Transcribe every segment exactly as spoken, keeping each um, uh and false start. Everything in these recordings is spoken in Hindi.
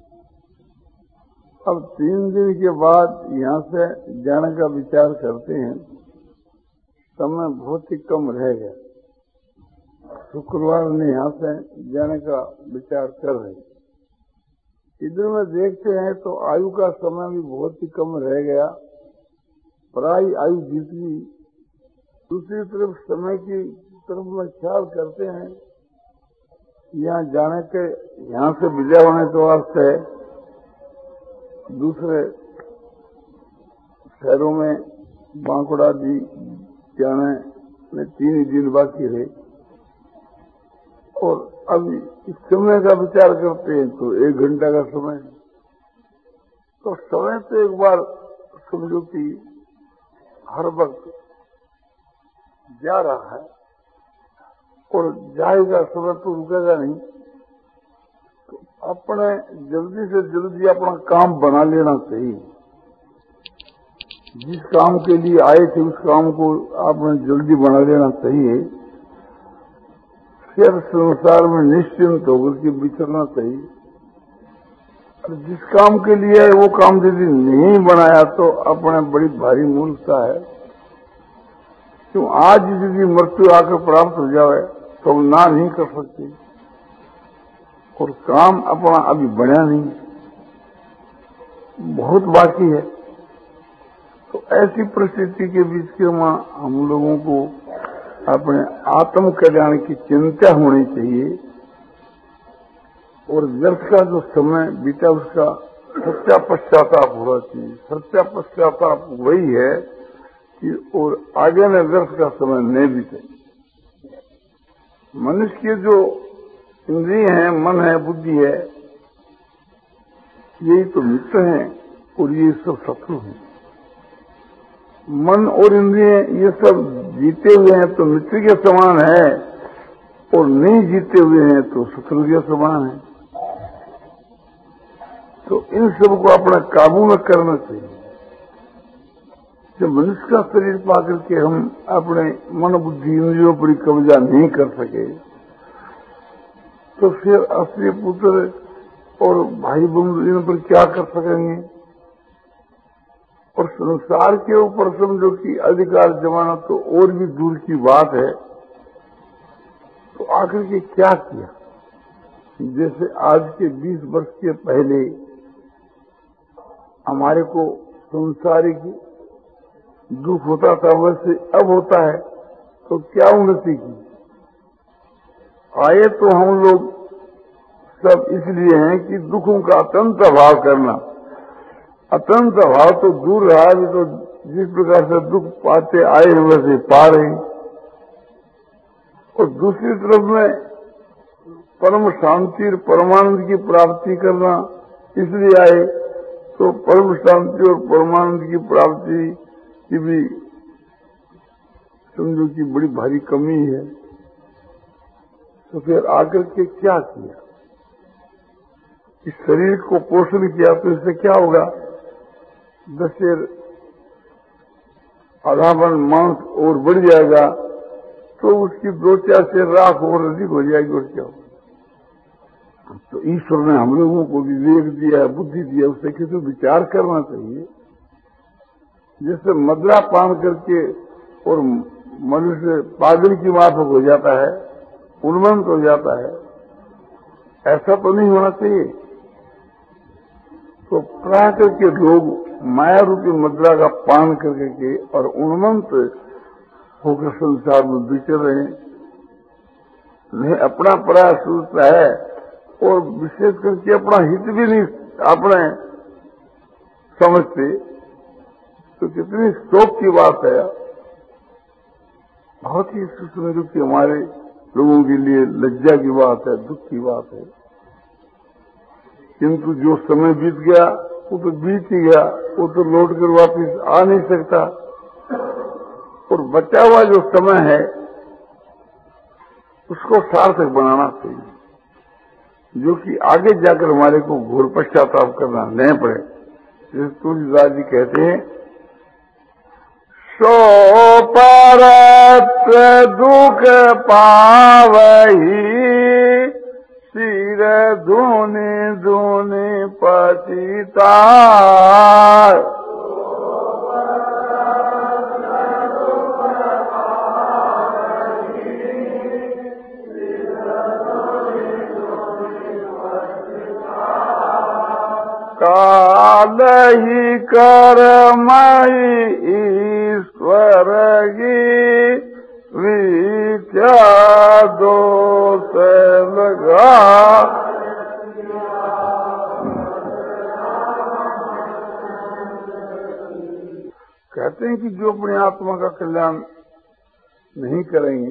अब तीन दिन के बाद यहाँ से जाने का विचार करते हैं, समय बहुत ही कम रह गया। शुक्रवार ने यहाँ से जाने का विचार कर रहे हैं। इधर में देखते हैं तो आयु का समय भी बहुत ही कम रह गया, प्राय आयु बीत गई। दूसरी तरफ समय की तरफ में ख्याल करते हैं, यहाँ जाने के, यहाँ से विदा होने के वास्ते दूसरे शहरों में बांकुड़ा जी जाने में तीन ही दिन बाकी रहे, और अभी इस समय का विचार करते हैं तो एक घंटा का समय। तो समय तो एक बार समझो कि हर वक्त जा रहा है, और जाएगा, समय तो रुकेगा नहीं। तो अपने जल्दी से जल्दी अपना काम बना लेना चाहिए। जिस काम के लिए आए थे उस काम को आपने जल्दी बना लेना चाहिए। फिर संसार में निश्चिंत होकर के विचरना चाहिए। और जिस काम के लिए आए वो काम यदि नहीं बनाया तो अपने बड़ी भारी मूर्खता है। क्यों आज यदि मृत्यु आकर प्राप्त हो जाए तो हम ना नहीं कर सकते, और काम अपना अभी बना नहीं, बहुत बाकी है। तो ऐसी परिस्थिति के बीच के वहाँ हम लोगों को अपने आत्म कल्याण की चिंता होनी चाहिए, और व्यर्थ का जो समय बीता उसका सच्चा पश्चाताप होना चाहिए। सच्चा पश्चाताप वही है कि और आगे में व्यर्थ का समय नहीं बीते। मनुष्य के जो इंद्रिय है, मन है, बुद्धि है, यही तो मित्र हैं और ये सब शत्रु हैं। मन और इंद्रिय ये सब जीते हुए हैं तो मित्र के समान है, और नहीं जीते हुए हैं तो शत्रु के समान है। तो इन सब को अपना काबू में करना चाहिए। जब मनुष्य का शरीर पाकर के हम अपने मन बुद्धि इंद्रियों पर कब्जा नहीं कर सके तो फिर असली पुत्र और भाई बंधु इन पर क्या कर सकेंगे। और संसार के ऊपर समझो कि अधिकार जमाना तो और भी दूर की बात है। तो आखिर के क्या किया। जैसे आज के बीस वर्ष के पहले हमारे को संसारिक दुख होता था, वैसे अब होता है। तो क्या उन्नति की। आए तो हम लोग सब इसलिए हैं कि दुखों का अत्यंत अभाव करना। अत्यंत अभाव तो दूर रहा, भी तो जिस प्रकार से दुख पाते आए हैं वैसे पा रहे हैं। और दूसरी तरफ में परम शांति और परमानंद की प्राप्ति करना इसलिए आए, तो परम शांति और परमानंद की प्राप्ति की भी समझो कि बड़ी भारी कमी है। तो फिर आकर के क्या किया। इस शरीर को पोषण किया तो इससे क्या होगा। दशेर आधावन मांस और बढ़ जाएगा तो उसकी दो चार से राख और अधिक हो जाएगी, और क्या होगा। तो ईश्वर ने हम लोगों को विवेक दिया, बुद्धि दिया, उससे किसी विचार करना चाहिए। जैसे मदरा पान करके और मनुष्य पागल की माफक हो जाता है, उन्मत्त हो जाता है, ऐसा तो नहीं होना चाहिए। तो प्राय करके लोग माया रूपी मुद्रा का पान करके के और उन्मत्त होकर संसार में विचर रहे हैं। नहीं अपना प्रयास सोचता है, और विशेष करके अपना हित भी नहीं अपने समझते, तो कितनी शोक की बात है। बहुत ही सूक्ष्म रूप की हमारे लोगों के लिए लज्जा की बात है, दुख की बात है। किंतु जो समय बीत गया वो तो बीत ही गया, वो तो लौट कर वापिस आ नहीं सकता। और बचा हुआ जो समय है उसको सार्थक बनाना चाहिए, जो कि आगे जाकर हमारे को घोर पश्चाताप करना नहीं पड़े। जैसे तुलसीदास जी कहते हैं, सो परत दुख पावही सिर धोने धोने पतितार काल ही करमई ईश्वर की विद्या दोष लगा। कहते हैं कि जो अपनी आत्मा का कल्याण नहीं करेंगे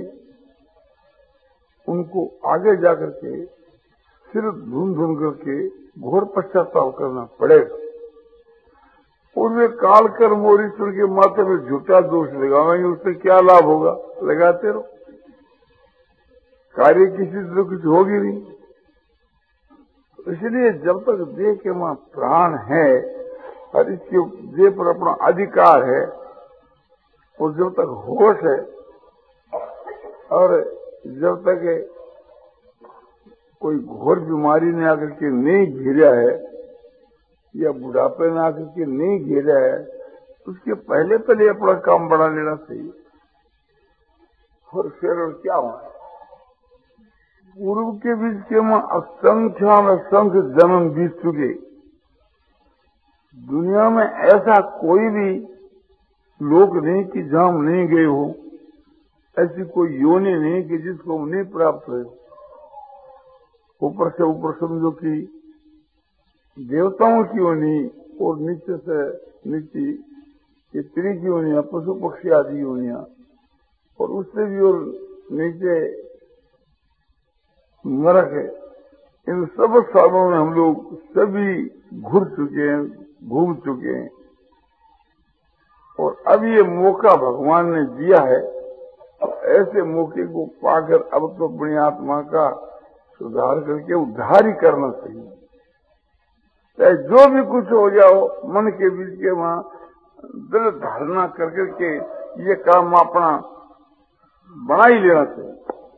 उनको आगे जाकर के सिर धुन धुन करके घोर पश्चाताप करना पड़ेगा। और वे काल कर्म और ईश्वर के माथे में झूठा दोष लगावेंगे, उससे क्या लाभ होगा? लगाते रहो, कार्य किसी से तो कुछ होगी नहीं। इसलिए जब तक देह के वहां प्राण है और इसके देह पर अपना अधिकार है और जब तक होश है और जब तक कोई घोर बीमारी ने आकर के नहीं घेरा है या बुढ़ापे में आकर के नहीं घेरा है, उसके पहले पहले अपना काम बढ़ा लेना चाहिए। और फिर और क्या हुआ? पूर्व के बीच के में असंख्य असंख्य जन्म बीत चुके। दुनिया में ऐसा कोई भी लोक नहीं कि जहां हम नहीं गए हो, ऐसी कोई योनि नहीं कि जिसको हम नहीं प्राप्त हुए। ऊपर से ऊपर समझो कि देवताओं की योनि और नीचे से नीचे ये त्री की योनियां, पशु पक्षी आदि योनियां, और उससे भी और नीचे नरक है। इन सब सालों में हम लोग सभी घुर चुके हैं, घूम चुके हैं। और अब ये मौका भगवान ने दिया है, अब ऐसे मौके को पाकर अब तो अपनी आत्मा का सुधार करके उद्धार ही करना चाहिए। चाहे जो भी कुछ हो जाओ, मन के बीच के वहां दिल धारणा कर करके ये काम अपना बना ही लेना चाहिए।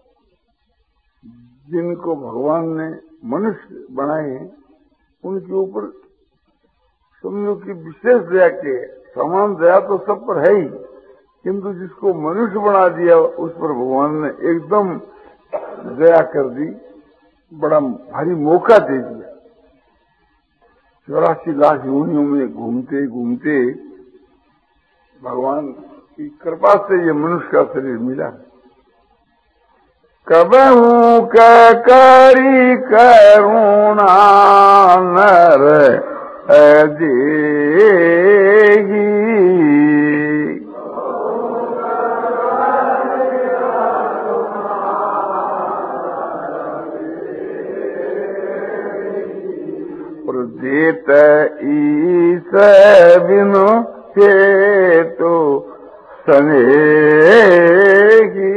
जिनको भगवान ने मनुष्य बनाए हैं उनके ऊपर समझो कि विशेष दया के, समान दया तो सब पर है ही, किंतु जिसको मनुष्य बना दिया उस पर भगवान ने एकदम दया कर दी, बड़ा भारी मौका दे दिया। चौरासी लाख योनियों में घूमते घूमते भगवान की कृपा से ये मनुष्य का शरीर मिला। कबहू करी करुणा नर देगी, देत ईस बिनु के तो सनेगी।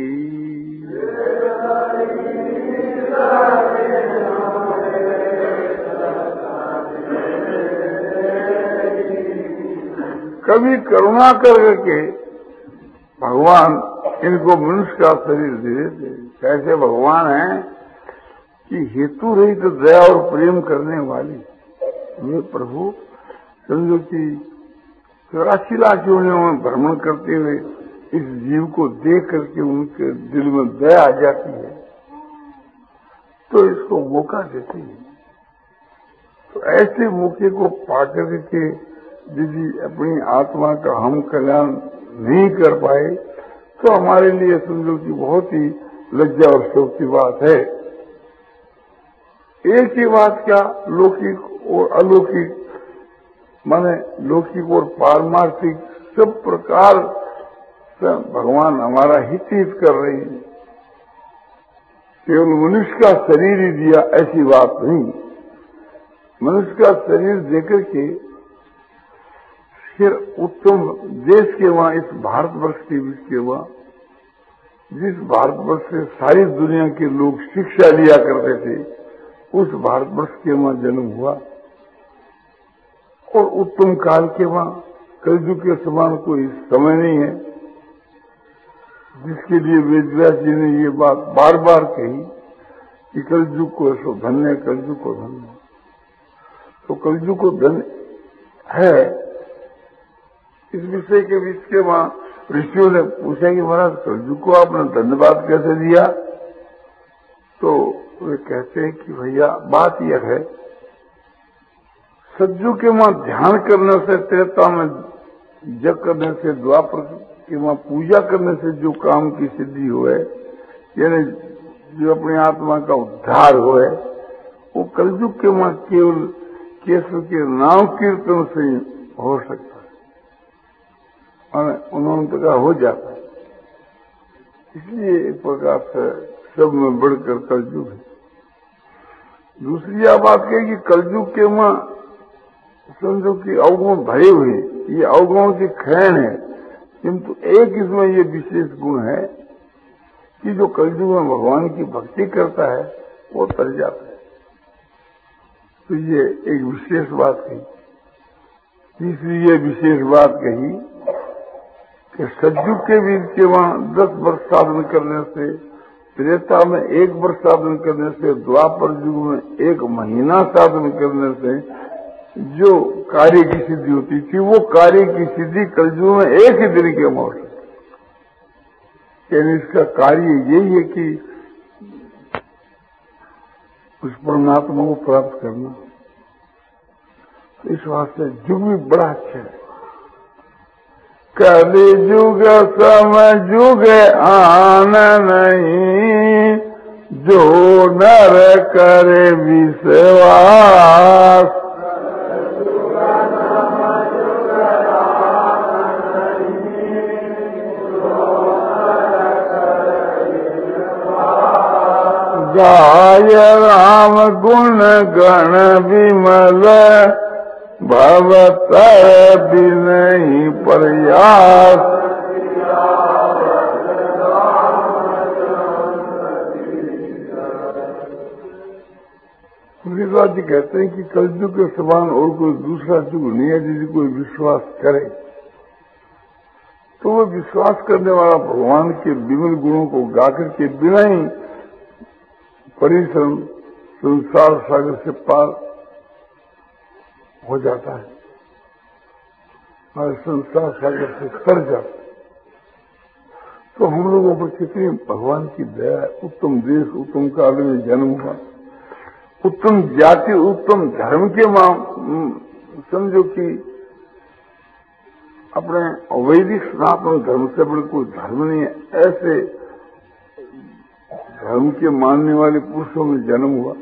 कभी करुणा करके भगवान इनको मनुष्य का शरीर दे देते। कैसे भगवान है कि हेतु रही तो दया और प्रेम करने वाली। ये प्रभु समझो कि चौरासी लाख योनियों में भ्रमण करते हुए इस जीव को देख करके उनके दिल में दया आ जाती है, तो इसको मौका देती है। तो ऐसे मौके को पाकर के यदि अपनी आत्मा का हम कल्याण नहीं कर पाए तो हमारे लिए समझो कि बहुत ही लज्जा और शोक की बात है। एक ही बात क्या, लौकिक और अलौकिक, माने लौकिक और पारमार्थिक सब प्रकार से भगवान हमारा हित हित कर रहे हैं। केवल मनुष्य का शरीर ही दिया ऐसी बात नहीं। मनुष्य का शरीर देकर के फिर उत्तम देश के वहां, इस भारतवर्ष के बीच के वहां, जिस भारतवर्ष से सारी दुनिया के लोग शिक्षा लिया करते थे, उस भारतवर्ष के वहां जन्म हुआ। और उत्तम काल के वहां कलयुग के समान कोई समय नहीं है, जिसके लिए वेदव्यास जी ने ये बात बार बार कही कि कलयुग को ऐसो धन्य, कलयुग को धन्य। तो कलयुग को धन्य है, इस विषय के बीच के वहां ऋषियों ने पूछा कि महाराज कलयुग को आपने धन्यवाद कैसे दिया? तो वे कहते हैं कि भैया बात यह है, सज्जु के वहां ध्यान करने से, त्रेता में जप करने से, द्वापर के वहां पूजा करने से जो काम की सिद्धि हुए, यानी जो अपनी आत्मा का उद्धार हुए, वो कलयुग के वहां केवल केशव के नाम कीर्तन से हो सकता है, और उन्होंने तो कहा हो जाता है। इसलिए एक प्रकार से सब में बढ़कर कलयुग है। दूसरी यह बात कही कि कलयुग के वहां समझो कि अवगुण भरे हुए, ये अवगुणों की खैन है, किंतु एक इसमें ये विशेष गुण है कि जो कलयुग में भगवान की भक्ति करता है वो तर जाता है। तो ये एक विशेष बात कही। तीसरी ये विशेष बात कही कि सज्जु के बीच के वहां दस वर्ष साधन करने से, त्रेता में एक वर्ष साधन करने से, द्वापर युग में एक महीना साधन करने से जो कार्य की सिद्धि होती थी, वो कार्य की सिद्धि कलयुग में एक ही दिन के मौत है। यानी इसका कार्य यही है कि उस परमात्मा को प्राप्त करना। इस वास्ते युग भी बड़ा अच्छा है। कलि युग सम युग आन नहीं, जो नर करे विश्वास। गाय राम गुण गण विमल, भवतर बिनहि प्रयास। तुलसीदास जी कहते हैं कि कलयुग के समान और कोई दूसरा युग नहीं है। यदि कोई विश्वास करे तो वो विश्वास करने वाला भगवान के विमल गुणों को गाकर के बिना ही परिश्रम संसार सागर से पार हो जाता है और संसार सागर से तर जाता है। तो हम लोगों पर कितनी भगवान की दया है। उत्तम देश, उत्तम काल में जन्म हुआ, उत्तम जाति, उत्तम धर्म के मां समझो कि अपने वैदिक सनातन धर्म से बड़े कोई धर्म नहीं है, ऐसे धर्म के मानने वाले पुरुषों में जन्म हुआ।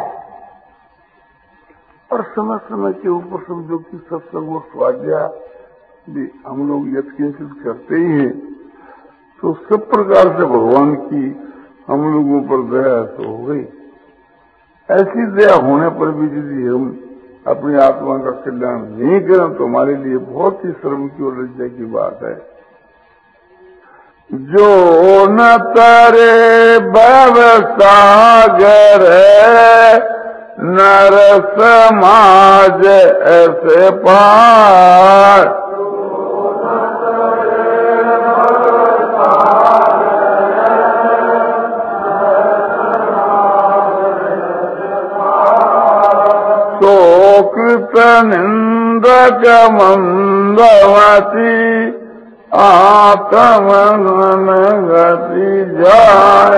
और समय समय के ऊपर समझो कि सत्संग और स्वाध्याय भी हम लोग यत्किंचित करते ही हैं। तो सब प्रकार से भगवान की हम लोगों पर दया तो हो गई। ऐसी दया होने पर भी यदि हम अपनी आत्मा का कल्याण नहीं करें तो हमारे लिए बहुत ही शर्म की और लज्जा की बात है। जो न तरे भव सागर, नर समाज ऐसे पार। तो कृत निंदक मंदवती, आत्म गति जाय।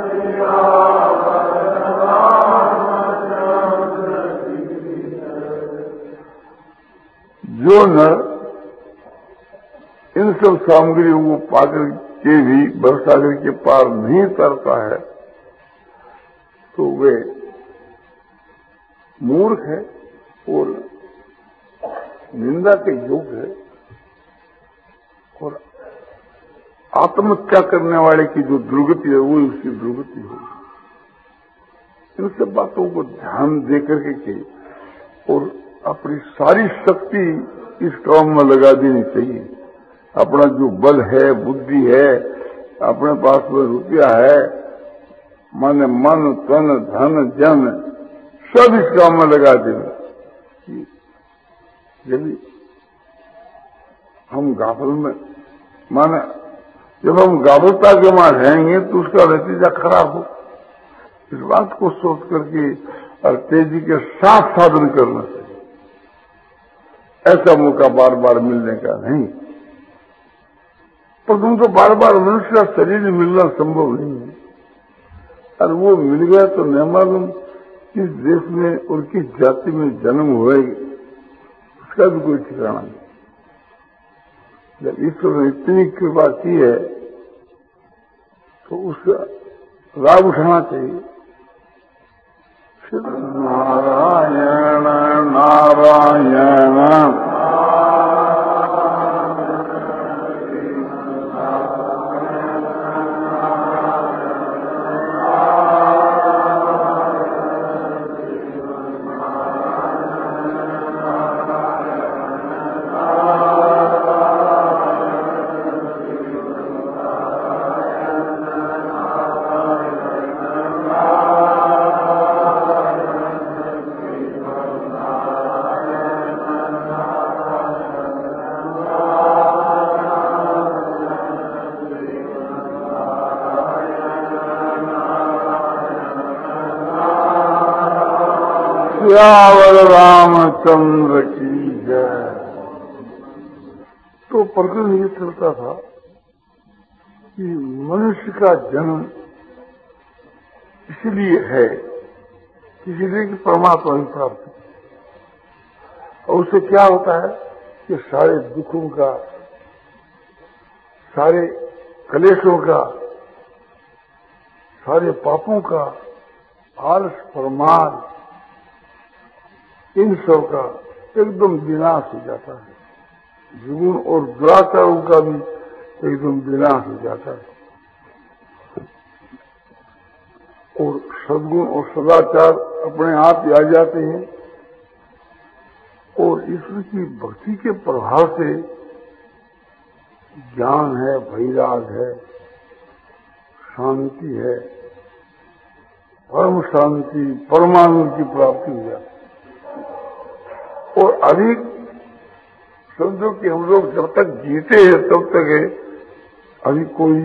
जो न इन सब सामग्रियों को पाकर के भी भवसागर के पार नहीं तरता है तो वे मूर्ख है और निंदा के योग्य है। और आत्महत्या करने वाले की जो दुर्गति है वो उसकी दुर्गति होगी। इन सब बातों को ध्यान देकर के की और अपनी सारी शक्ति इस काम में लगा देनी चाहिए। अपना जो बल है, बुद्धि है, अपने पास में रुपया है, मन मन तन धन जन सब इस काम में लगा देना। यदि हम गाफल में माने जब हम गाफलता के वहां रहेंगे तो उसका नतीजा खराब हो। इस बात को सोच करके और तेजी के साथ साधन करना चाहिए। ऐसा मौका बार बार मिलने का नहीं। पर तुमको बार बार मनुष्य का शरीर मिलना संभव नहीं है, और वो मिल गया तो न मालूम किस देश में और किस जाति में जन्म हुए, उसका भी कोई ठिकाना नहीं। जब ईश्वर ने इतनी कृपा की है तो उसका लाभ उठाना चाहिए। नारायण नारायण सियावर रामचंद्र की जय। तो प्रकरण ये चलता था कि मनुष्य का जन्म इसलिए है, इसलिए कि परमात्मा ही प्राप्त, और उससे क्या होता है कि सारे दुखों का, सारे कलेशों का, सारे पापों का, आलस प्रमाद, इन सब का एकदम विनाश हो जाता है। जुगुन और दुराचारों का भी एकदम विनाश हो जाता है, और सद्गुण और सदाचार अपने आप ही आ जाते हैं। और ईश्वर की भक्ति के प्रभाव से ज्ञान है, वैराग है, शांति है, परम शांति, परमानंद की प्राप्ति हो जाती है। और अधिक समझो कि हम लोग जब तक जीते हैं तब तक है, अभी कोई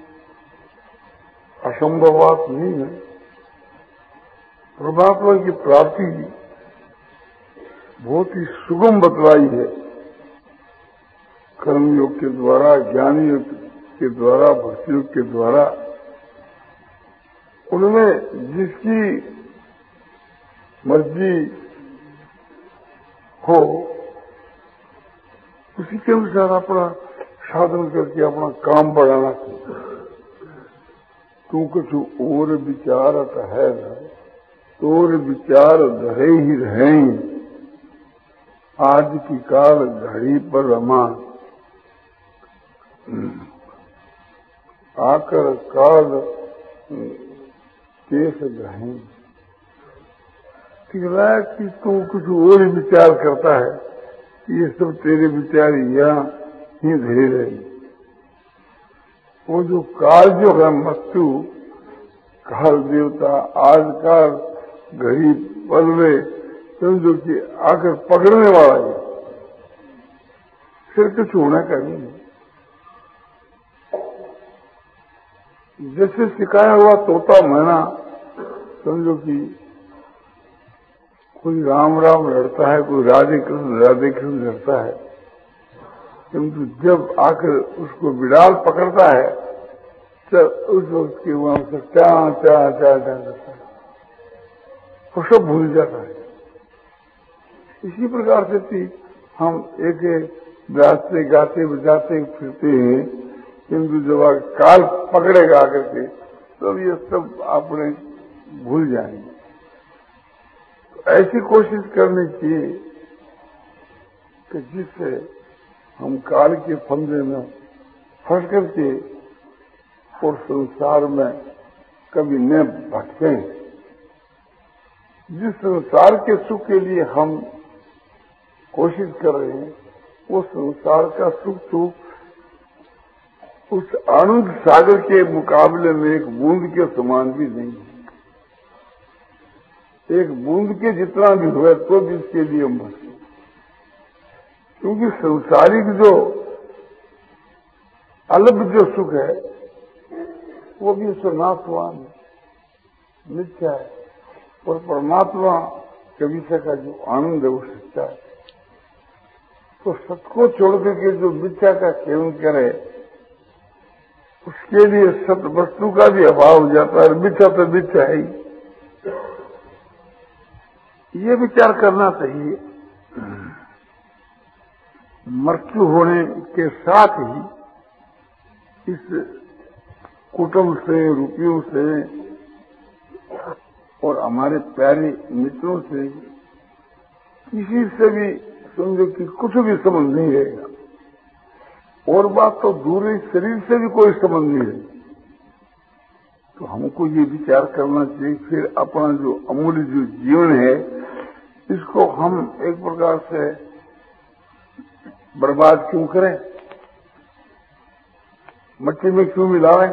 असंभव बात नहीं है। परमात्मा की प्राप्ति बहुत ही सुगम बतलाई है, कर्मयोग के द्वारा, ज्ञान योग के द्वारा, भक्ति योग के द्वारा। उनमें जिसकी मर्जी हो उसी के अनुसार अपना साधन करके अपना काम बढ़ाना चाहिए। तू कुछ और विचारत है न, तोर विचार धरे ही रहें, आज की काल घड़ी पर रमा, आकर काल केस गहें। कि तू कुछ और विचार करता है, ये सब तेरे विचार यहाँ ही धरे रहे। वो जो काल जो है मृत्यु, काल देवता, आज काल घड़ी पल में समझो कि आकर पकड़ने वाला है, फिर कुछ होना का नहीं। जैसे सिखाया हुआ तोता मैना, समझो कि कोई राम राम लड़ता है, कोई राधे कृष्ण राधे कृष्ण लड़ता है, किंतु जब आकर उसको बिड़ाल पकड़ता है तो उस वक्त के वहां से क्या क्या क्या क्या करता है, वो सब भूल जाता है। इसी प्रकार से थी हम एक गाते गाते बजाते फिरते हैं, किंतु जब काल पकड़ेगा आकर के तो ये सब आपने भूल जाएंगे। ऐसी कोशिश करनी चाहिए कि जिससे हम काल के फंदे में फंस करके और संसार में कभी न भटकें। जिस संसार के सुख के लिए हम कोशिश कर रहे हैं, वो संसार का सुख तो उस आनंद सागर के मुकाबले में एक बूंद के समान भी नहीं है। एक बूंद के जितना भी हुआ तो भी इसके लिए मत, क्योंकि संसारिक जो अल्प जो सुख है वो भी उससे नाशवान है। मिथ्या है, और परमात्मा के विषय का जो आनंद है वो सच्चा है। तो सत को छोड़ करके जो मिथ्या का सेवन करे उसके लिए सत वस्तु का भी अभाव हो जाता है। मिथ्या तो मिथ्या है ही, ये विचार करना चाहिए। मृत्यु होने के साथ ही इस कुटुंब से, रुपयों से और हमारे प्यारे मित्रों से किसी से भी समझो कि कुछ भी संबंध नहीं रहेगा। और बात तो दूर है, शरीर से भी कोई संबंध नहीं है। तो हमको ये विचार करना चाहिए फिर अपना जो अमूल्य जो जीवन है इसको हम एक प्रकार से बर्बाद क्यों करें, मट्टी में क्यों मिलाएं।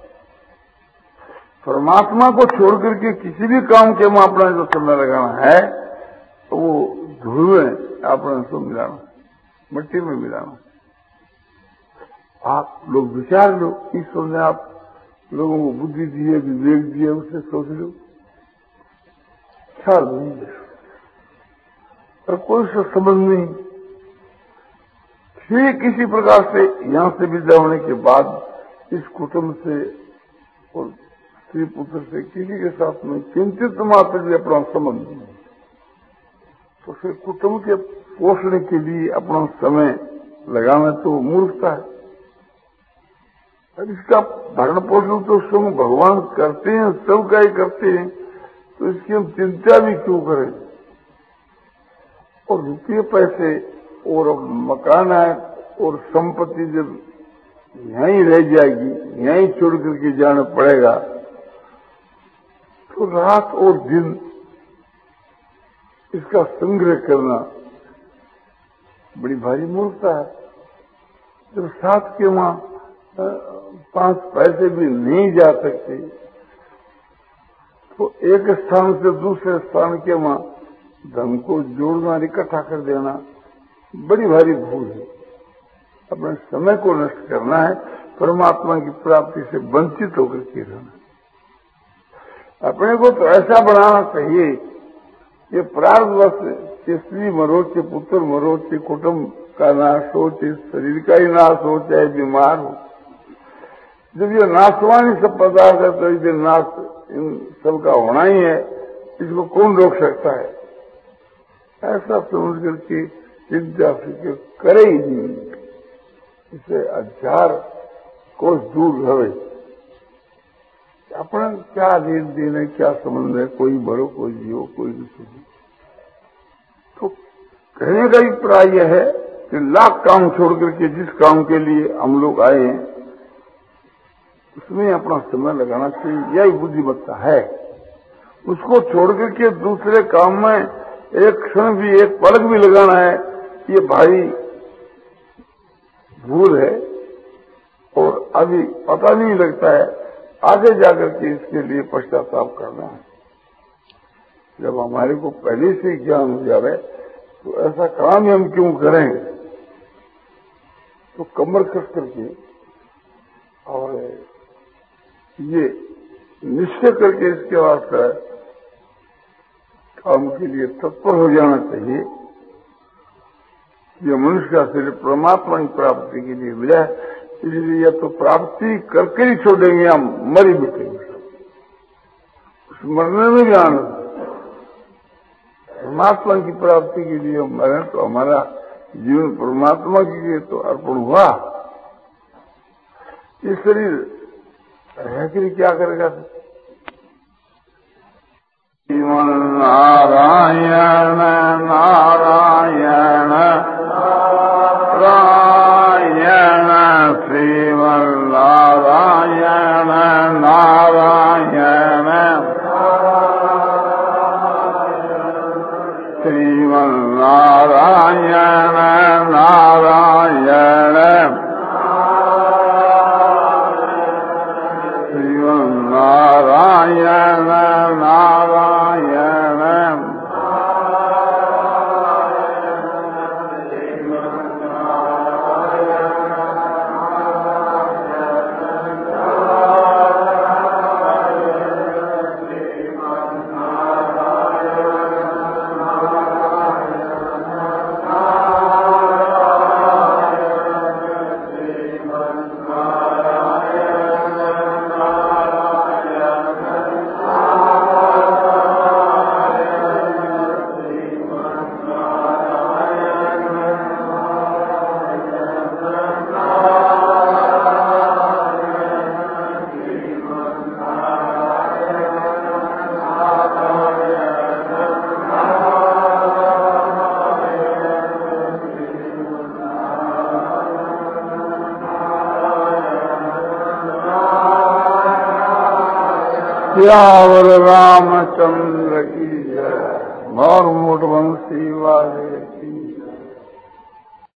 परमात्मा को छोड़ करके किसी भी काम के में अपना जो समय लगाना है तो वो धूल में अपना उसको मिलाना, मट्टी में मिलाना। आप लोग विचार लो, ईश्वर ने आप लोगों को बुद्धि दी है, विवेक दी है, उससे सोच लो, ख्याल नहीं है और कोई सा संबंध नहीं। फिर किसी प्रकार से यहां से विदा होने के बाद इस कुटुंब से और स्त्री पुत्र से किसी के साथ में चिंतित मात्र भी अपना संबंध नहीं, तो फिर कुटुंब के पोषण के लिए अपना समय लगाना तो मूर्खता है। और इसका भरण पोषण तो स्वयं भगवान करते हैं, सबका ही करते हैं, तो इसकी हम चिंता भी क्यों करें। और रुपये पैसे और मकान है और संपत्ति जब यहीं रह जाएगी, यहीं छोड़ करके जाना पड़ेगा, तो रात और दिन इसका संग्रह करना बड़ी भारी मूर्खता है। जब साथ के वहां पांच पैसे भी नहीं जा सकते तो एक स्थान से दूसरे स्थान के वहां धन को जोड़ना, इकट्ठा कर देना बड़ी भारी भूल है। अपने समय को नष्ट करना है, परमात्मा की प्राप्ति से वंचित होकर के रहना। अपने को तो ऐसा बनाना चाहिए कि प्रारब्धवश के स्त्री मरो, के पुत्र मरो, के कुटुंब का नाश हो, चाहे शरीर का ही नाश हो, चाहे बीमार हो। जब ये नाशवानी सब पदार्थ है तो इसे नाश इन सबका होना ही है, इसको कौन रोक सकता है। ऐसा समझ करके चिंता फिक्र करे ही नहीं, इसे हजार कोस दूर रहे। अपना क्या लेन देन है, क्या संबंध है, कोई मरो कोई जियो कोई नहीं। तो कहने का ही प्राय यह है कि लाख काम छोड़ करके जिस काम के लिए हम लोग आए हैं उसमें अपना समय लगाना चाहिए, यही बुद्धिमत्ता है। उसको छोड़ करके दूसरे काम में एक क्षण भी, एक पलक भी लगाना है, ये भारी भूल है। और अभी पता नहीं लगता है, आगे जाकर के इसके लिए पश्चाताप करना है। जब हमारे को पहले से ज्ञान हो जाए तो ऐसा काम ही हम क्यों करें। तो कमर कस करके और ये निश्चय करके इसके वास्ते काम के लिए तत्पर हो जाना चाहिए। ये मनुष्य का शरीर परमात्मा की प्राप्ति के लिए मिला है, इसलिए या तो प्राप्ति करके ही छोड़ेंगे, हम मरी बैठेंगे। उस मरने में भी आनंद, परमात्मा की प्राप्ति के लिए हम मरें तो हमारा जीवन परमात्मा के लिए तो अर्पण हुआ। ये शरीर रह के क्या करेगा। श्रीमन नारायण नारायण नारायण श्रीमन नारायण नारायण श्रीमन नारायण नारायण नारायण नारायण सियावर रामचंद्र की जय। और मोट बंसी वाले की